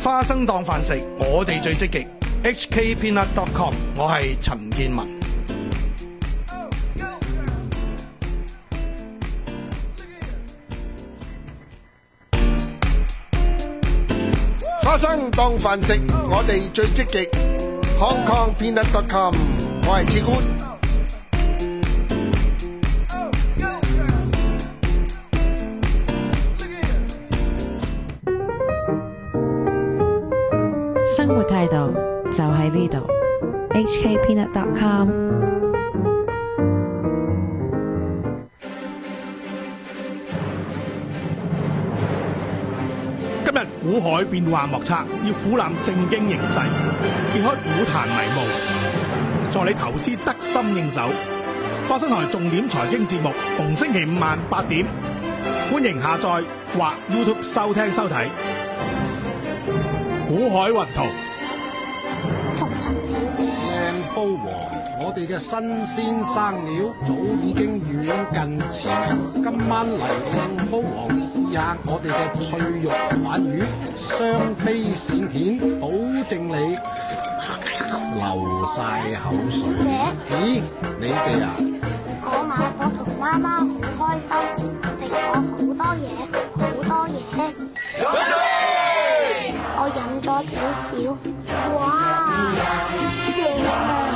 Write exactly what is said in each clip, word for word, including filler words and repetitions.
花生當飯食，我哋最積極。H K Peanut dot com， 我係陳建文。 花生當飯食，我哋最積極。Hong Kong Peanut dot com， 我係志官。 生活態度就喺呢度。 H K Peanut dot com。 今日股海變幻莫測，要俯瞰正經形勢，揭開股壇迷霧，助你投資得心應手。花生台重點財經節目，逢星期五晚八點，歡迎下載或 YouTube 收聽收睇。股海雲圖， 同陳小姐， 靚煲王，我哋嘅新鮮生料早已經遠近馳名。今晚嚟靚煲王試下我哋嘅脆肉鯇魚，雙飛閃片，保證你流晒口水。咦，你哋啊？ 我買我同媽媽好開心，食咗好多嘢，好多嘢。我飲咗少少，哇，正啊！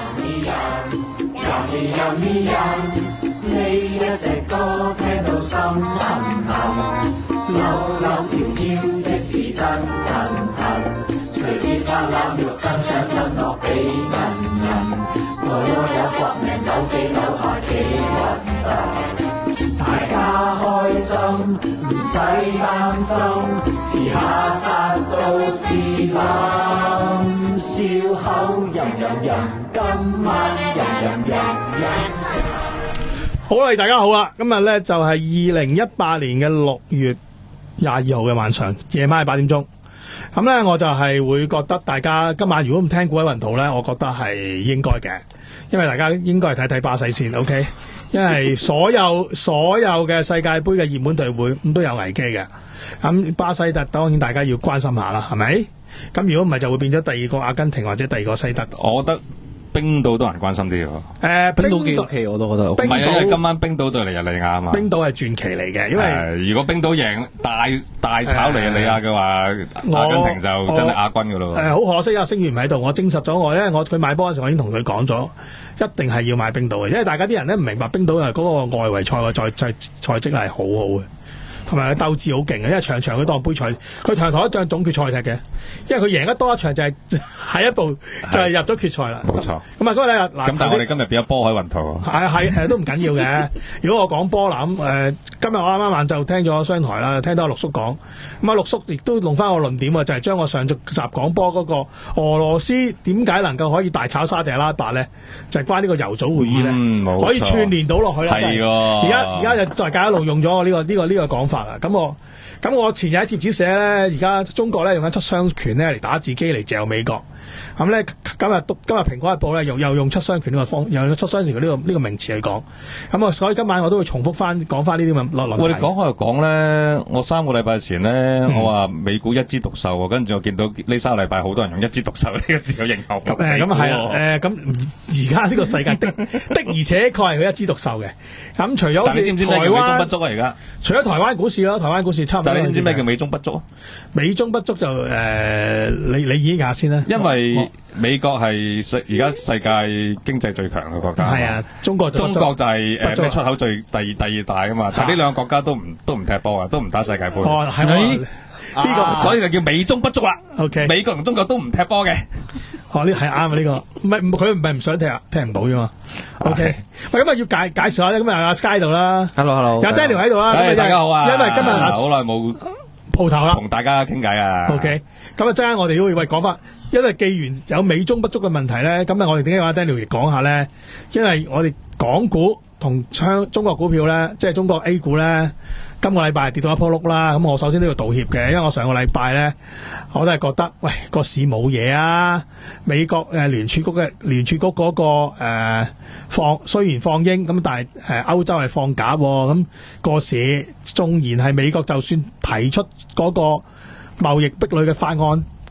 呢一隻歌聽到心痕痕，扭扭條腰即是真痕痕，隨節拍攬肉更想吞落俾人人，我有搏命扭機扭下幾運動，大家開心唔使擔心，遲下殺到自冧，笑口吟吟吟，今晚吟吟吟吟。 好啦，大家好啊！今日咧就係二零一八年嘅六月廿二號嘅晚上，夜晚係八點鐘。咁咧我就係會覺得大家今晚如果唔聽股海雲圖咧，我覺得係應該嘅，因為大家應該係睇睇巴西先 ，OK？ 因為所有所有嘅世界盃嘅熱門隊會咁都有危機嘅。咁巴西特當然大家要關心下啦，係咪？咁如果唔係就會變咗第二個阿根廷或者第二個西德。 我覺得冰島都難關心啲喎。 誒， 冰島幾 OK，我都覺得。 唔係啊，因為今晚冰島對尼日利亞啊嘛。 冰島係傳奇嚟嘅，因為、呃、 如果冰島贏大大炒尼日利亞嘅話，阿根廷就真係亞軍噶咯。 誒，好、呃、可惜啊，星源唔喺度，我證實咗我咧，我佢買波嗰時候我已經同佢講咗，一定係要買冰島嘅，因為大家啲人咧唔明白冰島係嗰個外圍賽嘅賽賽賽績係好好嘅。同埋佢鬥志好勁嘅，因為場場佢當杯賽，佢場台一仗總決賽踢嘅，因為佢贏得多一場就係、是、下一步就係入咗決賽啦。冇錯。咁啊嗰個咧嗱， 咁但係我哋今日變咗波海雲圖。 係係誒都唔緊要嘅。如果我講波啦咁誒，今日我啱啱晏晝聽咗商台啦，聽到陸叔講，咁啊陸叔亦都弄翻個論點啊，就係、是、將我上集講波嗰個俄羅斯點解能夠可以大炒沙地阿拉伯咧，就係、是、關呢個油組會議咧、嗯，可以串聯到落去啦。係而家而家就大家一路用咗我呢個呢、這個呢、這個講法。咁我咁我前日喺貼紙寫咧，而家中國咧用緊七傷拳咧嚟打自己嚟嚼美國。咁咧今日今日蘋果日報咧又又用七傷拳呢個方，又用七傷拳呢個呢個名詞去講。咁啊，所以今晚我都會重複翻講翻呢啲咁嘅論題。 我哋講開又講咧，我三個禮拜前咧、嗯，我話美股一枝獨秀喎，跟住我見到呢三個禮拜好多人用一枝獨秀呢個字去形容。 咁誒咁係啦，誒咁而家呢個世界的的而且確係佢一枝獨秀嘅。咁除咗但你知唔知咩叫美中不足啊？而家除咗台灣股市啦，台灣股市差唔多。 但你知唔知咩叫美中不足啊？ 美中不足就誒、呃，你你演下先啦。 因為美國係世而家世界經濟最強嘅國家。係啊， 中國中國就係誒咩出口最第二第二大噶嘛。但係呢兩個國家都唔都唔踢波啊，都唔打世界盃。 哦，係咪？呢、這個、啊、所以就叫美中不足啦。OK， 美國同中國都唔踢波嘅。哦，呢係啱啊！呢、這個唔係佢唔係唔想踢啊，踢唔到啫嘛。OK， 喂，咁啊要介介紹下咧，咁啊阿 Sky 度啦。 Hello，Hello， 有 Daniel 喺度啦。 大家好啊！ 因為今日好耐冇鋪頭啦， 同大家傾偈啊。 OK， 咁啊陣間我哋都會喂講翻，因為既然有美中不足嘅問題咧，咁啊我哋點解話 Daniel 嚟講下咧？因為我哋港股同昌中國股票咧，即係中國 A 股咧。今個禮拜跌到一鋪碌啦，咁我首先都要道歉嘅，因為我上個禮拜咧，我都係覺得，喂個市冇嘢啊，美國誒聯儲局嘅聯儲局嗰、那個誒、呃、放雖然放鷹，咁但係誒歐洲係放鴿，咁、那個市縱然係美國就算提出嗰個貿易壁壘嘅法案，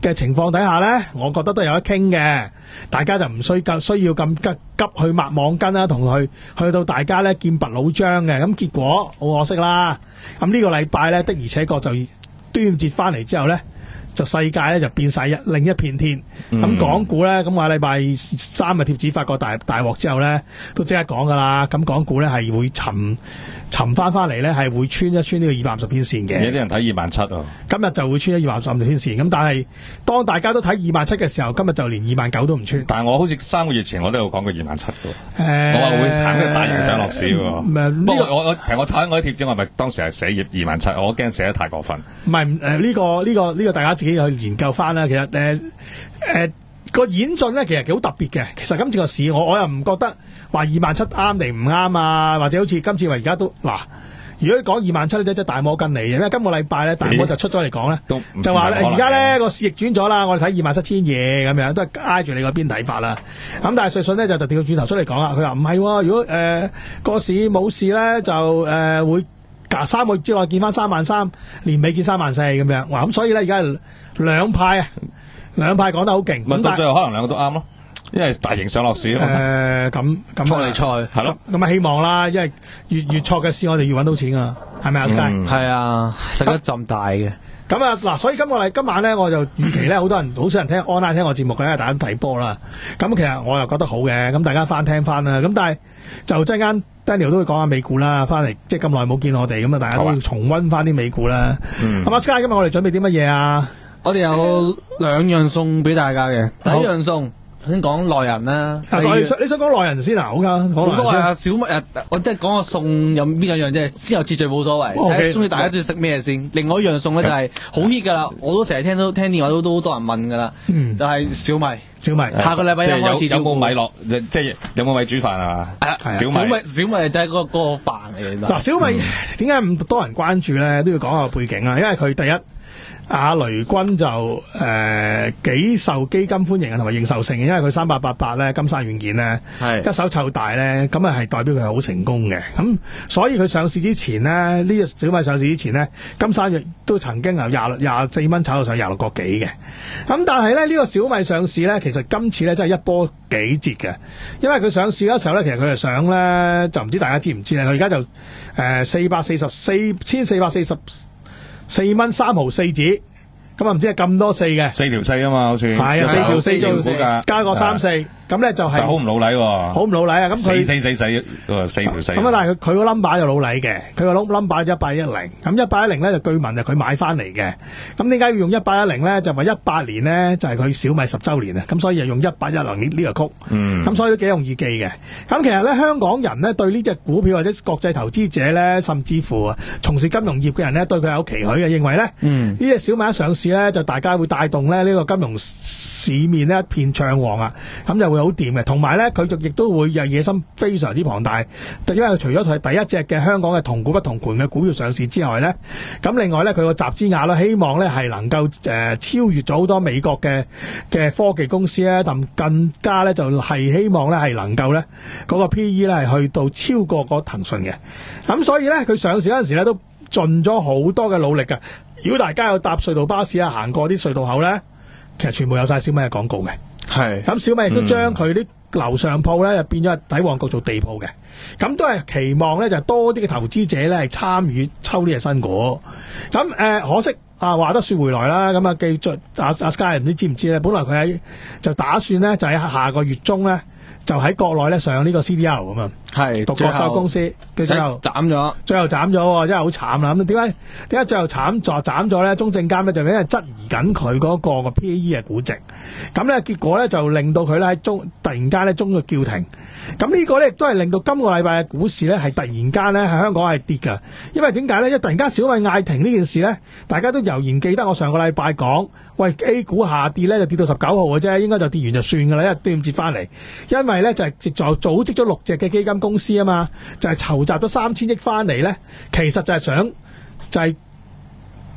嘅情況底下咧，我覺得都有得傾嘅，大家就唔需要需要咁急急去抹網巾啦，同佢去到大家咧劍拔弩張嘅，咁結果好可惜啦。咁呢個禮拜咧的而且確就端午節翻嚟之後咧。就世界咧就變晒一另一片天，咁、嗯、港股咧咁我禮拜三嘅貼紙發個大大鑊之後咧，都即刻講噶啦，咁港股咧係會沉沉翻翻嚟咧，係會穿一穿呢個二百五十天線嘅。 有啲人睇二萬七啊， 今日就會穿咗二百五十天線，咁但係當大家都睇二萬七嘅時候，今日就連二萬九都唔穿。 但係我好似三個月前我都有講過二萬七嘅， 誒， 我話會產生大型上落市喎。 唔係， 不過我我其實我炒緊我啲貼紙，我係咪當時係寫二萬七？我驚寫得太過分。 唔係誒呢個呢、這個呢、這個大家自己去研究翻啦。其實誒誒個演進咧，其實幾好特別嘅。其實今次個市我我又唔覺得話二萬七啱定唔啱啊，或者好似今次話而家都嗱。如果你講二萬七咧，真係大摩跟嚟嘅，因為今個禮拜咧，大摩就出咗嚟講咧，就話咧而家咧個市逆轉咗啦，我哋睇二萬七千嘢咁樣，都係挨住你嗰邊睇法啦。咁但係瑞信咧就就調轉頭出嚟講啦，佢話唔係，如果誒個、呃、市冇事咧，就誒、呃、會隔三個月之內見翻三萬三，年尾見三萬四咁樣。哇！咁所以咧而家係兩派啊，兩派講得好勁。 咁到最後可能兩個都啱咯。因為大型上落市啊嘛，誒咁咁錯嚟錯係咯， 咁啊希望啦，因為越越錯嘅市我哋越揾到錢啊，係咪啊 Sky？ 係啊，食得浸大嘅。 咁啊嗱，所以今個禮今晚咧，我就預期咧，好多人好少人聽 online 聽我節目嘅，因為大家都睇波啦。咁其實我又覺得好嘅，咁大家翻聽翻啦。咁但係就陣間 Daniel 都會講下美股啦，翻嚟即係咁耐冇見我哋，咁啊大家都要重溫翻啲美股啦。咁啊 Sky 今日我哋準備啲乜嘢啊？ 我哋有兩樣餸俾大家嘅，第一樣餸。先講內人啦， 啊、你想你想講內人先啊？好噶，講內人先。啊， 小米誒，我即係講個餸有邊兩樣啫，先後次序冇所謂。睇下中意大家中意食咩先。另外一樣餸咧就係好 hit 噶啦，我都成日聽到聽電話都都好多人問噶啦，嗯、就係小米。 小米下個禮拜一開始有冇米落？即係有冇米煮飯啊？ 係啦，小米小米就係嗰個嗰個飯嚟嘅。嗱， 小米點解咁多人關注咧？都要講下背景啦，因為佢第一。阿雷軍就誒幾、呃、受基金歡迎同埋認受性嘅，因為佢三八八八咧金山軟件咧一手湊大咧，咁啊係代表佢係好成功嘅。咁所以佢上市之前咧，呢、這個小米上市之前咧，金山軟都曾經由廿廿四蚊炒到上廿六個幾嘅。咁但係咧呢、這個小米上市咧，其實今次咧真係一波幾折嘅，因為佢上市嗰時候咧，其實佢係想咧就唔知大家知唔知咧，佢而家就誒四百四十四千四百四十。四蚊三毫四紙，咁啊唔知係咁多四嘅， 四條四啊嘛，好似係啊，四條四做加個三四，咁咧就係好唔老禮喎， 好唔老禮啊！咁佢四四四四四條四， 咁啊但係佢佢個 number 就老禮嘅，佢個 number 一八一零，咁一八一零咧就據聞就佢買翻嚟嘅，咁點解要用一八一零咧？就話一八年咧就係佢小米十週年啊，咁所以就用一八一零呢呢個曲，嗯，咁所以都幾容易記嘅。咁其實咧香港人咧對呢隻股票或者國際投資者咧，甚至乎啊從事金融業嘅人咧對佢有期許嘅，認為咧，嗯，呢隻小米一上市咧就大家會帶動咧呢個金融市面咧一片暢旺啊，咁就會好掂嘅。同埋咧佢就亦都會有野心非常之龐大，因為佢除咗佢係第一隻嘅香港嘅同股不同權嘅股票上市之外咧，咁另外咧佢個集資額咧希望咧係能夠誒、呃、超越咗好多美國嘅嘅科技公司咧，咁更加咧就係、是、希望咧係能夠咧嗰個 P E 咧係去到超過個騰訊嘅，咁所以咧佢上市嗰陣時咧都盡咗好多嘅努力㗎。如果大家有搭隧道巴士啊，行過啲隧道口咧，其實全部有晒小米嘅廣告嘅。係咁，小米亦都將佢啲樓上鋪咧，就變咗喺旺角做地鋪嘅。咁都係期望咧，就多啲嘅投資者咧係參與抽呢隻新股。咁誒、呃，可惜啊，話得說回來啦。咁啊，記住阿阿 Sky 唔知知唔知咧？本來佢喺就打算咧，就喺下個月中咧，就喺國內咧上呢個 C D L 咁啊。係獨角獸公司嘅最後斬咗，最後斬咗，真係好慘啦！咁點解點解最後慘咗斬咗咧？中證監咧就因為質疑緊佢嗰個個 P E 嘅估值，咁咧結果咧就令到佢咧喺中突然間咧中咗叫停。咁呢個咧亦都係令到今個禮拜嘅股市咧係突然間咧喺香港係跌㗎。因為點解咧？因為突然間小米嗌停呢件事咧，大家都悠然記得我上個禮拜講，喂 A 股下跌咧就跌到十九號嘅啫，應該就跌完就算㗎啦，因為端午節翻嚟。因為咧就係就組織咗六隻嘅基金公司啊嘛，就係、是、籌集咗三千億翻嚟咧，其實就係想就係、是、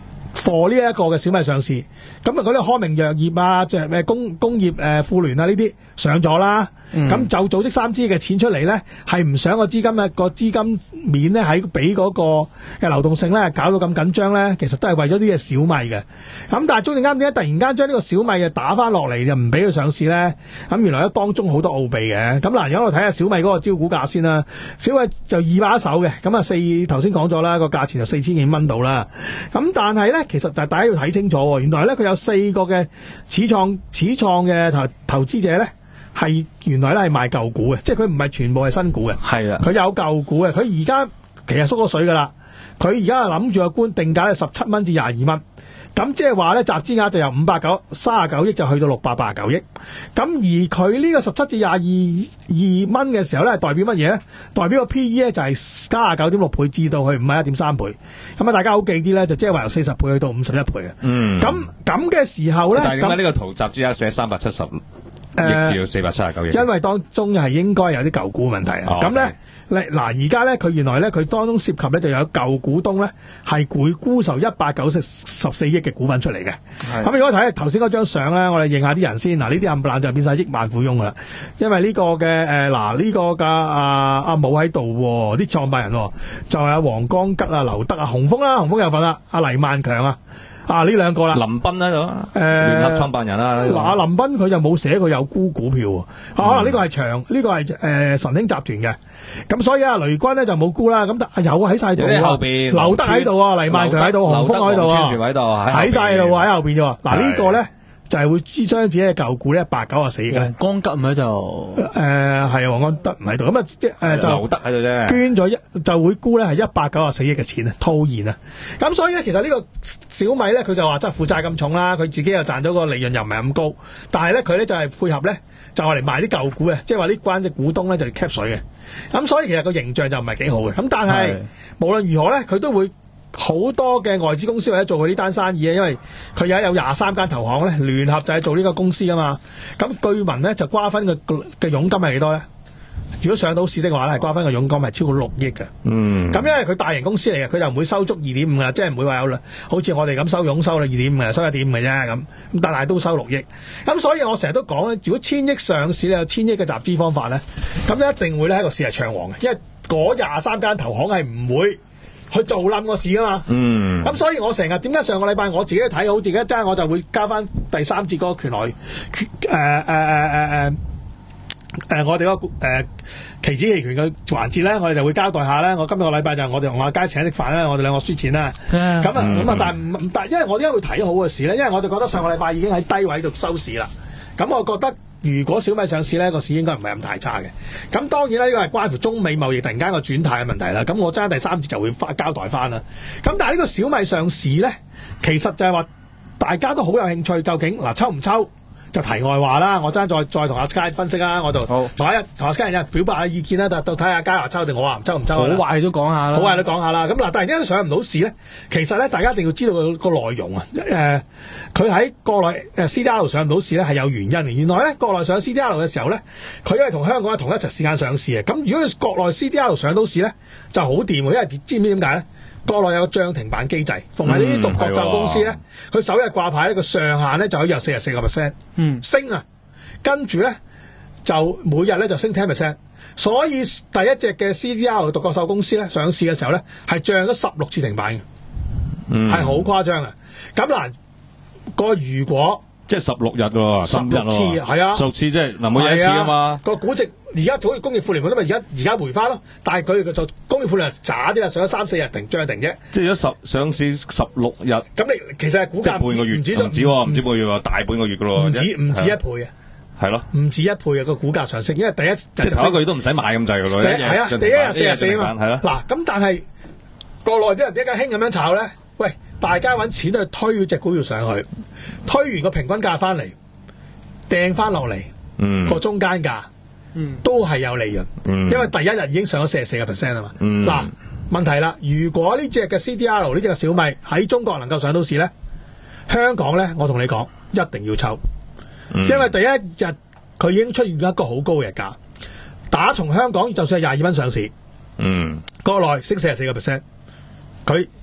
貨呢一個嘅小米上市，咁啊嗰啲康明藥業啊，即係咩工工業誒婦聯啊呢啲上咗啦，咁、嗯、就組織三支嘅錢出嚟咧，係唔想個資金啊個資金面咧喺俾嗰個嘅流動性咧搞到咁緊張咧，其實都係為咗啲嘅小米嘅。咁但係中證監點解突然間將呢個小米嘅打翻落嚟就唔俾佢上市咧？咁原來咧當中好多奧秘嘅。咁嗱，而家我睇下小米嗰個招股價先啦。小米就二百一手嘅，咁啊四頭先講咗啦，個價錢就四千幾蚊到啦。咁但係咧，其實大家要睇清楚喎，原來咧佢有四個嘅始創始創嘅投投資者咧，係原來咧係賣舊股嘅，即係佢唔係全部係新股嘅。係啊，佢有舊股嘅，佢而家其實縮咗水噶啦。佢而家諗住個官定價咧十七蚊至廿二蚊。咁即係話咧，集資額就由五百九三十九億就去到六百八十九億。咁而佢呢個十七至廿二二蚊嘅時候咧，代表乜嘢咧？代表個 P E 咧就係三十九點六倍至到去五十一點三倍。咁啊，大家好記啲咧，就即係話由四十倍去到五十一倍嘅。嗯。咁咁嘅時候咧， 但係點解呢個圖集資額寫三百七十億至到四百七十九億？ 因為當中係應該有啲舊股問題啊。咁咧。嗱，而家咧佢原來咧佢當中涉及咧就有舊股東咧係會沽售一百九十四億嘅股份出嚟嘅。咁如果睇頭先嗰張相咧，我哋認下啲人先。嗱，呢啲冚唪唥就變晒億萬富翁噶啦。因為呢個嘅誒嗱呢個嘅阿阿武喺度，啲創辦人就係阿黃光吉啊、劉德啊、洪峰啦，洪峰有份啦，阿黎萬強啊。啊！呢兩個啦， 林彬喺度，誒、呃，聯合創辦人啦。 嗱，阿林彬佢就冇寫佢有沽股票喎、嗯啊，可能呢個係長，呢、這個係誒、呃、神興集團嘅，咁所以啊，雷軍咧就冇沽啦，咁但有喺晒度啊， 後邊劉德喺度啊，黎萬強喺度，洪峰喺度啊，喺晒度喺後邊啫喎，嗱呢個咧。就係會支將自己嘅舊股咧一百九十四億嘅。 黃光吉唔喺度， 誒係黃光德唔喺度，咁啊即係就劉德喺度啫， 捐咗一就會沽咧係一百九十四億嘅錢啊，套現啊，咁所以咧其實呢個小米咧佢就話真係負債咁重啦，佢自己又賺咗個利潤又唔係咁高，但係咧佢咧就係配合咧就係嚟賣啲舊股嘅，即係話呢關嘅股東咧就 cap 水嘅，咁所以其實個形象就唔係幾好嘅，咁但係無論如何咧佢都會。好多嘅外資公司或者做佢呢單生意啊，因為佢而家有廿三間投行咧聯合就係做呢個公司啊嘛。咁據聞咧就瓜分嘅嘅佣金係幾多咧？如果上到市的話咧，係瓜分嘅佣金係超過六億嘅。嗯。咁因為佢大型公司嚟嘅，佢就唔會收足二點五噶啦，即係唔會話有好似我哋咁收佣收啦二點五嘅，收一點五嘅啫咁。咁但係都收六億。咁所以我成日都講咧，如果千億上市咧有千億嘅集資方法咧，咁一定會咧喺個市係暢旺嘅，因為嗰廿三間投行係唔會。去做冧個市啊嘛，嗯，咁所以我成日點解上個禮拜我自己睇好自己，真係我就會加翻第三節嗰個權來，誒誒誒誒誒誒我哋嗰個誒期指期權嘅環節咧，我哋就會交代下咧。我今日個禮拜就我哋同阿佳請食飯啦，我哋兩個輸錢啦，咁啊咁啊，但係唔但係因為我點解會睇好嘅市咧？因為我哋覺得上個禮拜已經喺低位度收市啦，咁我覺得。如果小米上市呢個市應該唔係咁太差嘅。咁當然啦，呢個係關乎中美貿易突然間個轉態嘅問題啦。咁我爭第三節就會翻交代翻啦。咁但係呢個小米上市呢，其實就係話大家都好有興趣，究竟嗱抽唔抽？就題外話啦，我爭再再同阿 Sky 分析啦，我就同阿同阿 Sky 人表白下意見啦，到到睇下嘉華抽定我話抽唔抽。 好壞都講下啦， 好壞都講下啦。咁嗱，突然間上唔到市咧，其實咧大家一定要知道個個內容啊。誒、呃，佢喺國內誒 C D R 上唔到市咧係有原因嘅。原來咧國內上 C D R 嘅時候咧，佢因為同香港係同一齊時間上市嘅。咁如果佢國內 C D R 上到市咧，就好掂喎，因為知唔知點解咧？國內有個漲停板機制，逢係呢啲獨角獸公司咧，佢、嗯、首日掛牌呢個上限咧就可以有四十四個 percent，嗯，升啊，跟住咧就每日咧就升 ten percent， 所以第一隻嘅 C D R 獨角獸公司咧上市嘅時候咧係漲咗十六次停板嘅，嗯，係好誇張啊！咁嗱，個如果即係十六日喎， 十六次係啊， 十六次即係嗱每日一次啊嘛， 個估值。而家好似工業富聯咁，而家而家回翻咯，但係佢就工業富聯渣啲啦，上咗三四日停漲停啫。 即係咗十上市十六日，咁你其實係股價半個月，唔止唔止唔止半個月喎，大半個月噶咯， 唔止唔止一倍啊， 係咯， 唔止一倍啊個股價上升，因為第一即係頭一個月都唔使買咁滯噶咯， 係啊，第一日四十四啊嘛，係咯。嗱咁但係國內啲人點解興咁樣炒咧？喂，大家揾錢去推隻股票上去，推完個平均價翻嚟，掟翻落嚟，嗯，個中間價。嗯、都係有利潤、嗯，因為第一日已經上咗四十四個 percent 啊嘛。嗱、嗯，問題啦，如果呢隻嘅 C D R 呢隻嘅小米喺中國能夠上到市咧，香港咧，我同你講一定要抽、嗯，因為第一日佢已經出現咗一個好高嘅日價，打從香港就算係廿二蚊上市，嗯，國內升四十四個 percent，佢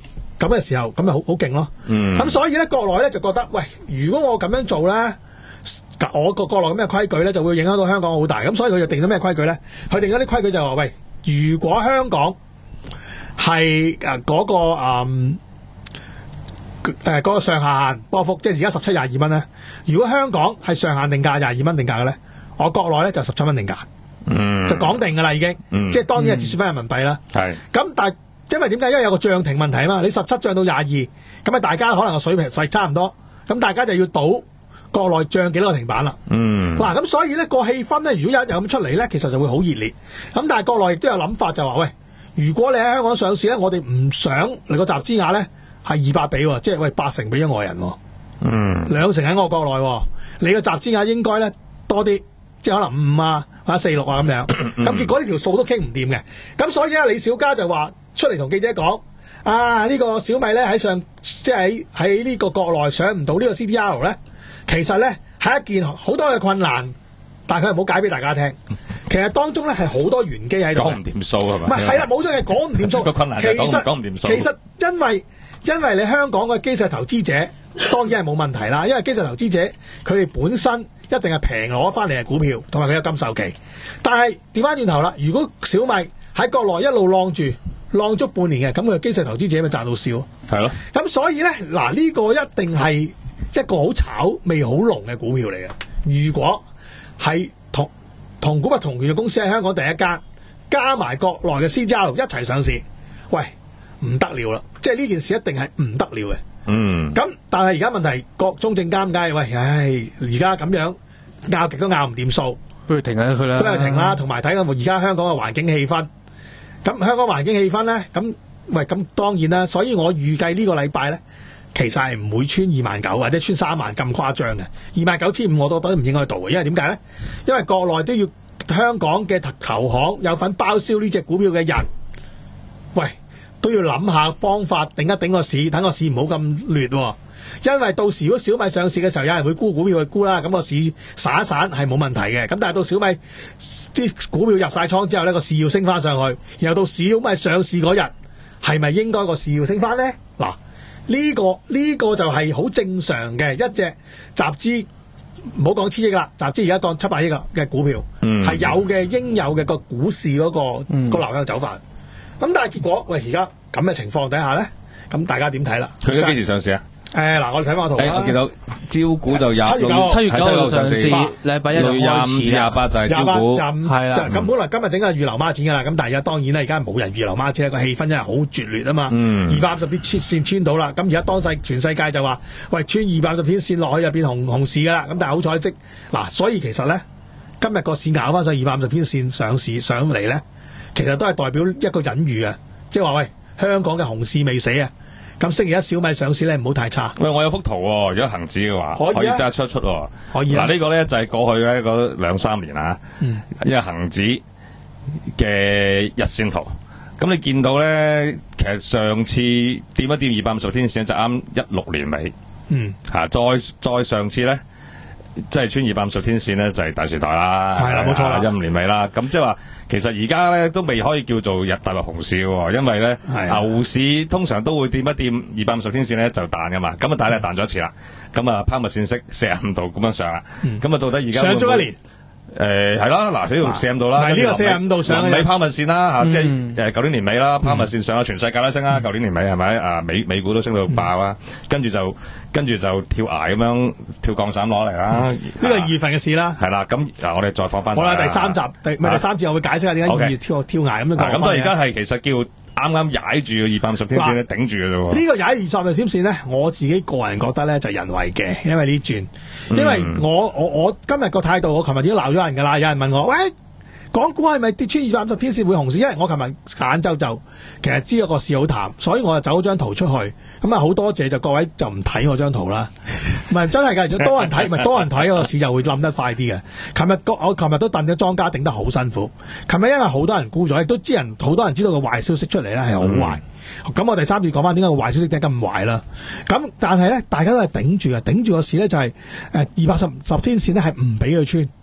咁嘅時候，咁咪好好勁咯。 嗯， 咁所以咧，國內咧就覺得，喂，如果我咁樣做咧，我個國內咁嘅規矩咧，就會影響到香港好大。咁所以佢就定咗咩規矩咧？佢定咗啲規矩就話，喂，如果香港係誒嗰個誒誒嗰個上限波幅，即係而家十七廿二蚊咧。如果香港係上限定價廿二蚊定價嘅咧，我國內咧就十七蚊定價。 嗯， 就講定㗎啦，已經， 嗯、 即係當然係折算翻人民幣啦。 係、嗯， 咁但係因為點解？因為有個漲停問題啊嘛，你十七漲到廿二，咁啊大家可能個水平勢差唔多，咁大家就要賭國內漲幾多個停板啦。 嗯， 嗱咁所以咧個氣氛咧，如果有一日咁出嚟咧，其實就會好熱烈。咁但係國內亦都有諗法就話，喂，如果你喺香港上市咧，我哋唔想你個集資額咧係二百比喎，即係喂八成俾咗外人喎， 嗯， 兩成喺我國內喎，你個集資額應該咧多啲。即係可能五啊或者四六啊咁樣，咁結果呢條數都傾唔掂嘅，咁所以咧李小加就話出嚟同記者講，啊呢、呢個小米咧喺上即係喺喺呢個國內上唔到呢個 C D R 咧，其實咧係一件好多嘅困難，但係佢唔好解俾大家聽。其實當中咧係好多玄機喺度， 講唔掂數係咪？ 唔係係啦，冇錯係講唔掂數。 個困難就係講唔講唔掂數。 其實因為因為你香港嘅基石投資者當然係冇問題啦，因為基石投資者佢哋本身。一定係平攞翻嚟嘅股票，同埋佢有禁售期。但係調翻轉頭啦，如果小米喺國內一路浪住，浪足半年嘅，咁佢基石投資者咪賺到笑。 係咯。咁所以咧，嗱呢個一定係一個好炒味好濃嘅股票嚟嘅。如果係同同股不同權嘅公司喺香港第一間，加埋國內嘅 C D R 一齊上市，喂唔得了啦！即係呢件事一定係唔得了嘅。 嗯， 咁但係而家問題，國中證監界喂，唉，而家咁樣拗極都拗唔掂數， 不如停下佢啦， 都係停啦。同埋睇緊而家香港嘅環境氣氛，咁香港環境氣氛咧，咁喂咁當然啦。所以我預計呢個禮拜咧，其實係唔會穿二萬九或者穿三萬咁誇張嘅，二萬九千五我都覺得唔應該到嘅，因為點解咧？因為國內都要香港嘅投行有份包銷呢隻股票嘅人，喂。都要諗下方法頂一頂個市，等個市唔好咁劣喎。因為到時如果小米上市嘅時候，有人會沽股票去沽啦，咁個市散一散係冇問題嘅。咁但係到小米啲股票入晒倉之後呢，個市要升翻上去，然後到小米上市嗰日，係咪應該個市要升翻呢？嗱，呢個呢個就係好正常嘅一隻集資，唔好講千億啦，集資而家講七百億嘅股票，係、嗯、有嘅應有嘅個股市嗰、嗰個、嗯、個流向走法。咁但係結果，喂，而家咁嘅情況底下咧，咁大家點睇啦？ 佢都幾時上市啊？ 誒，嗱，我哋睇翻個圖啦。 我見到招股就廿七月九， 七月九號上市，禮拜一就開始。 廿五至廿八就係招股， 係啦。咁本來今日整係預留孖展噶啦，咁但係而家當然啦，而家冇人預留孖展，個氣氛真係好絕劣啊嘛。二百五十天線穿到啦，咁而家當世全世界就話，喂，穿二百五十天線落去就變紅紅市噶啦。咁但係好彩即嗱，所以其實咧，今日個市咬翻上二百五十天線上市上嚟咧。其實都係代表一個隱喻啊，即係話喂，香港嘅熊市未死啊，咁星期一小米上市咧唔好太差。喂， 我有幅圖喎、哦，如果恒指嘅話，可以可以揸出出喎、哦。 可以啊。嗱、 這個、呢個咧就係、是、過去咧嗰兩三年啊，嗯、因為恒指嘅日線圖，咁你見到咧，其實上次掂一掂二百五十天線就啱一六年尾，嗯，嚇、啊，再再上次咧。即係穿二百五十天線咧，就係、是、大時代啦， 係啦，冇錯啦， 一五年尾啦。咁即係話，其實而家咧都未可以叫做日踏入熊市嘅，因為咧牛市通常都會掂一掂二百五十天線咧就彈噶嘛。咁啊，但係咧彈咗一次啦。咁啊，拋物線式四十五度咁樣上啦。咁、嗯、啊，到底而家上咗一年？ 誒係啦，嗱呢度四十五度啦。 係呢個四十五度上嘅。 尾拋物線啦嚇、嗯，即係誒舊年年尾啦，拋物線上啊，全世界都升啦。舊、嗯、年年尾係咪啊？美美股都升到爆啊！嗯、跟住就跟住就跳崖咁樣跳降傘攞嚟啦。呢個二月份嘅事啦。 係啦，咁嗱我哋再放翻。 好啦，第三集第唔係第三節，我會解釋下點解二月跳跳崖咁樣講。 咁所以而家係其實叫。啱啱踩住個二百五十天線咧，頂住嘅啫喎。呢個踩二十日天線咧，我自己個人覺得咧就係人為嘅，因為呢轉，因為我我我今日個態度，我琴日已經鬧咗人㗎啦。有人問我，喂，港股係咪跌穿二百五十天線會紅市？因為我琴日晏晝就其實知道個市好淡，所以我就走咗張圖出去。咁啊，好多謝就各位就唔睇我張圖啦。唔係真係㗎，如果多人睇，唔係多人睇個市就會冧得快啲嘅。琴日我琴日都戥咗莊家頂得好辛苦。琴日因為好多人沽咗，亦都知人好多人知道個壞消息出嚟咧係好壞。咁、嗯、我第三次講翻點解個壞消息點解咁壞啦？咁但係咧，大家都係頂住嘅，頂住個市咧就係誒二百十十天線咧係唔俾佢穿。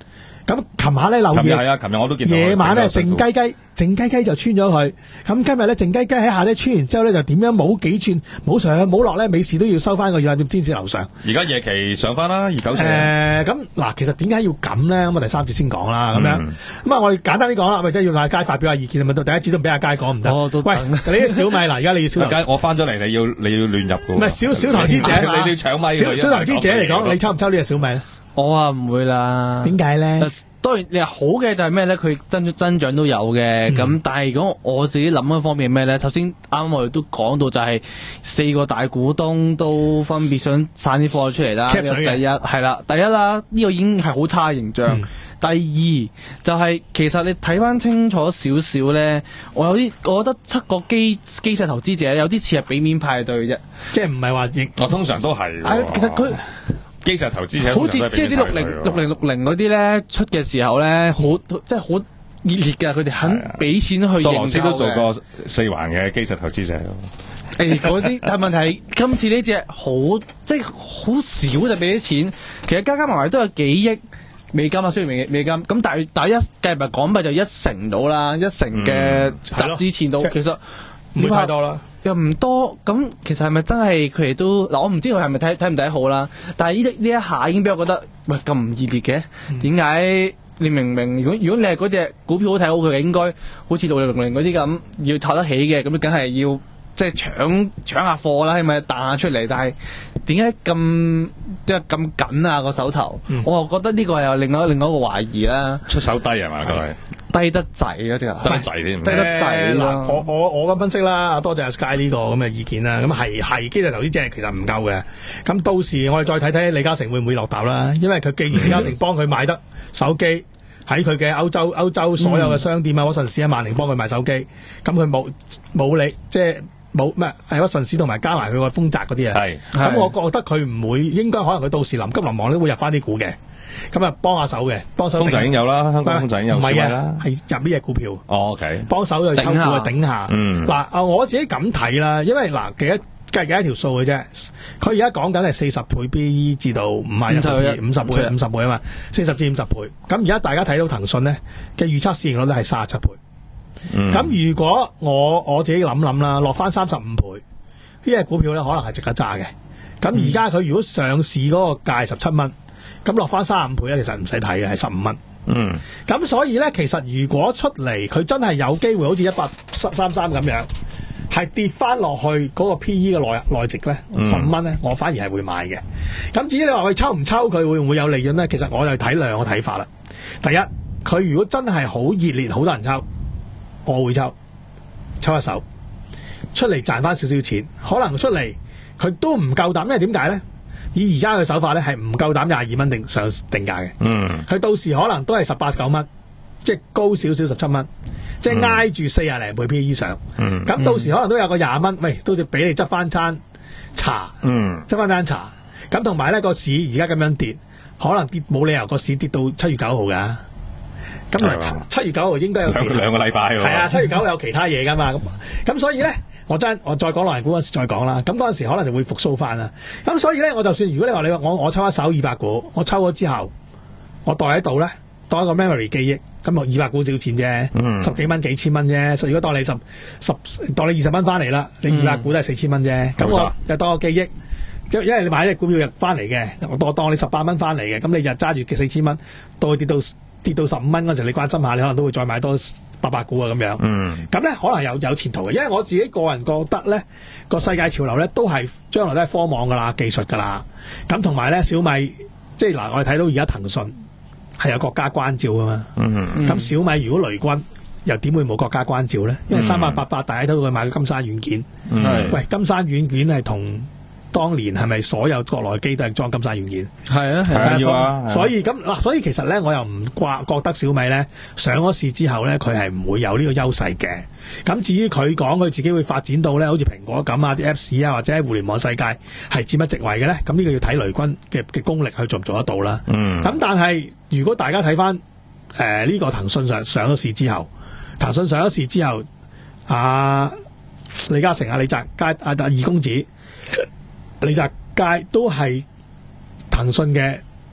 咁琴晚咧留意， 琴日係啊，琴日我都見到夜晚咧靜比較辛苦雞雞，靜雞雞就穿咗佢。咁今日咧靜雞雞喺下咧穿完之後咧就點樣冇幾寸冇上冇落咧，美市都要收翻個二百點天線樓上。 而家夜期上翻啦，二九四。 誒咁嗱，其實點解要咁咧？咁我第三節先講啦，咁樣咁啊，我哋簡單啲講啦，咪即係要阿佳發表下意見，咪到第一節都唔俾阿佳講唔得。 我都喂，你啲小米嗱，而家你要小阿佳，我翻咗嚟，你要你要亂入嘅喎。 唔係小小投資者， 你你要搶咪。 小小投資者嚟講，你抽唔抽呢隻小米咧？ 我啊唔會啦。 點解咧？ 當然，你話好嘅就係咩咧？佢增增長都有嘅，咁、嗯、但係如果我自己諗一方面係咩咧？頭先啱啱我哋都講到就係四個大股東都分別想散啲貨出嚟啦。第一係啦，第一啦，呢、呢個已經係好差嘅形象。嗯、第二就係、是、其實你睇翻清楚少少咧，我有啲我覺得七個基基石投資者有啲似係俾面派對啫，即係唔係話我通常都係。 係其實佢。 基石投資者好似即係啲六零六零六零嗰啲咧出嘅時候咧，好即係好熱烈㗎，佢哋肯俾錢去認購嘅。索羅斯都做過四環嘅基石投資者。誒嗰啲，但係問題係今次呢隻好即係好少就俾啲錢，其實加加埋埋都有幾億美金啊，雖然美美金咁，但係但係一計埋港幣就一成到啦，一成嘅集資錢到，其實唔會太多啦。 又唔多，咁其實係咪真係佢哋都嗱？我唔知佢係咪睇睇唔睇得好啦。但係呢呢一下已經俾我覺得，喂咁唔熱烈嘅，點解、嗯、你明明如果如果你係嗰隻股票好睇好佢，應該好似六零六零嗰啲咁要炒得起嘅，咁梗係要即係搶搶下貨啦，係咪彈下出嚟？但係點解咁即係咁緊啊個手頭？嗯、我又覺得呢個係有另外另外一個懷疑啦。 出手低係嘛？各位。 低得滯啊！即係低得滯添， 低得滯嗱。我我我咁分析啦，多謝阿 Sky 呢個咁嘅意見啦。咁係係基石投資者其實唔夠嘅。咁到時我哋再睇睇李嘉誠會唔會落踏啦。因為佢既然李嘉誠幫佢買得手機，喺佢嘅歐洲歐洲所有嘅商店啊，屈臣氏啊、萬寧幫佢賣手機，咁佢冇冇理即係冇咩係屈臣氏同埋加埋佢個豐澤嗰啲啊。係咁，我覺得佢唔會應該可能佢到時臨急臨忙都會入翻啲股嘅。咁啊，幫下手嘅，幫手。豐澤已經有啦，香港豐澤已經有。唔係啊，係入呢隻股票。哦 ，OK。幫手去抽股去頂下。嗯。嗱，啊，我自己咁睇啦，因為嗱，幾多計幾多條數嘅啫。佢而家講緊係四十倍 B E 至到五十一倍、五十倍、五十倍啊嘛，四十至五十倍。咁而家大家睇到騰訊咧嘅預測市盈率咧係三十七倍。嗯。咁如果我我自己諗諗啦，落翻三十五倍，呢隻股票咧可能係值得揸嘅。咁而家佢如果上市嗰個價係十七蚊。咁落翻三十五倍咧，其實唔使睇嘅，係十五蚊。嗯。咁所以咧，其實如果出嚟佢真係有機會好似一八三三咁樣，係跌翻落去嗰個 P E 嘅內內值咧，十五蚊咧，我反而係會買嘅。咁至於你話佢抽唔抽佢會唔會有利潤咧？其實我就睇兩個睇法啦。第一，佢如果真係好熱烈，好多人抽，我會抽，抽一手出嚟賺翻少少錢。可能出嚟佢都唔夠膽，因為點解咧？以而家嘅手法咧，係唔夠膽廿二蚊定上定價嘅。嗯，佢到時可能都係十八九蚊，即係高少少十七蚊，即係挨住四廿零倍 P E 上。嗯，咁到時可能都有個廿蚊，喂，都要俾你執翻餐茶。嗯，執翻餐茶。咁同埋咧個市而家咁樣跌，可能跌冇理由個市跌到七月九號㗎。咁啊，七月九號應該有其他兩個禮拜喎。係啊，七月九號有其他嘢㗎嘛。咁咁所以咧。我真我再講內銀股嗰時再講啦，咁嗰陣時可能就會復甦翻啦。咁所以咧，我就算如果你話你話我我抽一手二百股，我抽咗之後，我袋喺度咧，當一個 memory 記憶，咁二百股少錢啫，嗯、十幾蚊幾千蚊啫。如果當你十十當你二十蚊翻嚟啦，你二百股都係四千蚊啫。咁、嗯、我又當個記憶，因因為你買隻股票入翻嚟嘅，我當當你十八蚊翻嚟嘅，咁你就揸住嘅四千蚊，到跌到跌到十五蚊嗰陣，你關心下，你可能都會再買多八百股啊咁樣。嗯，咁咧可能有有前途嘅，因為我自己個人覺得咧，個世界潮流咧都係將來都係科網噶啦、技術噶啦。咁同埋咧，小米即係嗱，我哋睇到而家騰訊係有國家關照噶嘛。嗯，咁小米如果雷軍又點會冇國家關照咧？因為三八八八大家都會買到金山軟件。嗯，喂，金山軟件係同。當年係咪所有國內機都係裝金山軟件？係啊，係啊，所以咁嗱，所以其實咧，我又唔掛覺得小米咧上咗市之後咧，佢係唔會有呢個優勢嘅。咁至於佢講佢自己會發展到咧，好似蘋果咁啊，啲 Apps 啊，或者喺互聯網世界係佔乜席位嘅咧？咁呢個要睇雷軍嘅嘅功力去做唔做得到啦。嗯。咁但係如果大家睇翻誒呢個騰訊上上咗市之後，騰訊上咗市之後，啊李嘉誠啊李澤楷啊二公子。李澤楷都係騰訊嘅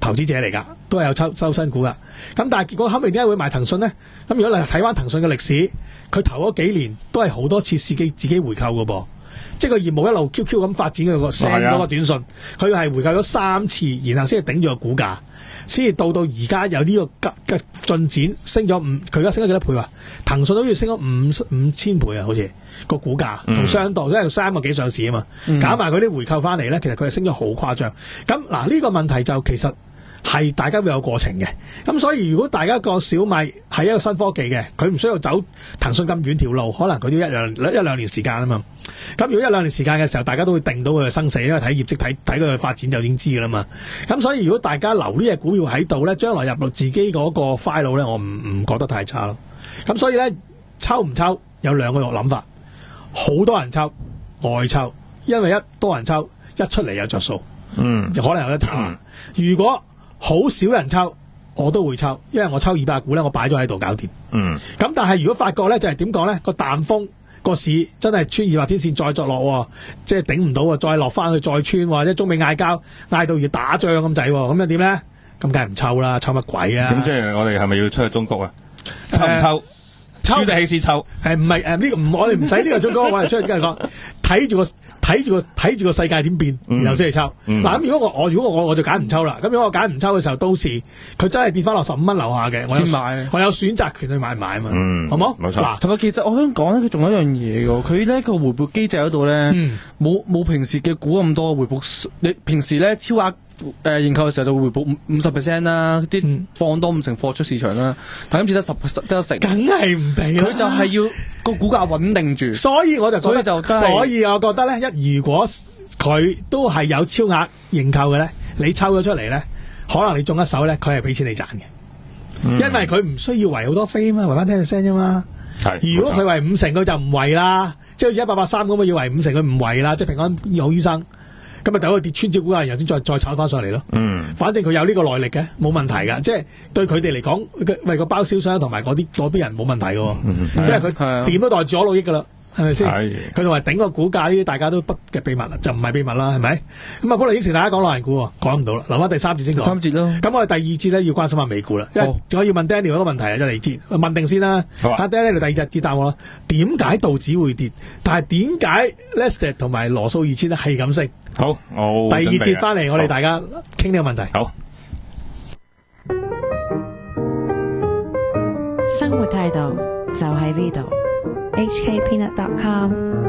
投資者嚟㗎，都係有抽收新股㗎。咁但係結果後尾點解會買騰訊咧？咁如果你睇翻騰訊嘅歷史，佢頭嗰幾年都係好多次自己自己回購㗎噃。即係個業務一路 Q Q 咁發展佢個 send 嗰個短信，佢係回購咗三次，然後先係頂住個股價，先至到到而家有呢個嘅進展，升咗五，佢而家升咗幾多倍啊？騰訊好似升咗五五千倍啊，好似個股價同相當，因為三個幾上市啊嘛，搞埋佢啲回購翻嚟咧，其實佢係升咗好誇張。咁嗱呢個問題就其實係大家會有過程嘅，咁所以如果大家個小米係一個新科技嘅，佢唔需要走騰訊咁遠條路，可能佢都一兩一兩年時間啊嘛。咁如果一兩年時間嘅時候，大家都會定到佢嘅生死，因為睇業績睇睇佢嘅發展就已經知㗎啦嘛。咁所以如果大家留呢隻股票喺度咧，將來入到自己嗰個 file 咧，我唔唔覺得太差咯。咁所以咧，抽唔抽有兩個諗法，好多人抽外抽，因為一多人抽一出嚟有着數，嗯，就可能有得炒。嗯、如果好少人抽，我都會抽，因為我抽二百股咧，我擺咗喺度搞掂。嗯，咁但係如果發覺咧，就係點講咧，個淡風。個市真係穿二百天線再作落，即係頂唔到啊！再落翻去再穿，或者中美嗌交，嗌到要打仗咁滯，咁又點咧？咁梗係唔抽啦，抽乜鬼啊？ 咁即係我哋係咪要出去中國啊？抽唔抽？輸得起先抽。誒唔係誒呢個唔，我哋唔使呢個中國，我哋出去跟住講，睇住個睇住個睇住個世界點變，然後先去抽。嗱咁、嗯嗯、如果我我如果我我就揀唔抽啦。咁如果我揀唔抽嘅時候，到時佢真係跌翻落十五蚊樓下嘅，我先買，我有選擇權去買唔買啊嘛。嗯，好冇？ 冇錯。嗱，同埋其實我想講咧，佢仲有一樣嘢嘅，佢咧個回報機制嗰度咧，冇冇、嗯、平時嘅股咁多回報。你平時咧超額誒認購嘅時候就會回報五五十 percent 啦，啲放多五成貨出市場啦。但今次得十得一成， 梗係唔俾啦。 佢就係要個股價穩定住， 所以我就覺得所以就所以我覺得咧，一如果佢都係有超額認購嘅咧，你抽咗出嚟咧，可能你中一手咧，佢係俾錢你賺嘅，嗯、因為佢唔需要圍好多飛啊嘛，圍翻ten percent啫嘛。如果佢圍五成，佢就唔圍啦，即係好似一八八三咁啊，要圍五成佢唔圍啦，即係平安好醫生。咁咪等佢跌穿招股價，然後先再再炒翻上嚟咯。嗯，反正佢有呢個耐力嘅，冇問題㗎。即係對佢哋嚟講，為個包銷商同埋嗰啲嗰邊人冇問題㗎。嗯、因為佢點都袋住咗六億㗎啦，係咪先？佢同埋頂個股價呢啲，大家都不嘅秘密啦，就唔係秘密啦，係咪？咁啊，本來應承大家講內銀股，講唔到啦，留翻第三節先講。 三節咯。咁我哋第二節咧要關心下美股啦，因為我要問 Daniel 一個問題啊，一嚟節問定先啦。好啊。Daniel 第二節節答我啦。點解道指會跌？但係點解 Nasdaq 同埋羅素二千咧係咁升？ 好，我第二節翻嚟，我哋大家傾呢個問題。 好， 生活態度就喺呢度。 H K Peanut dot com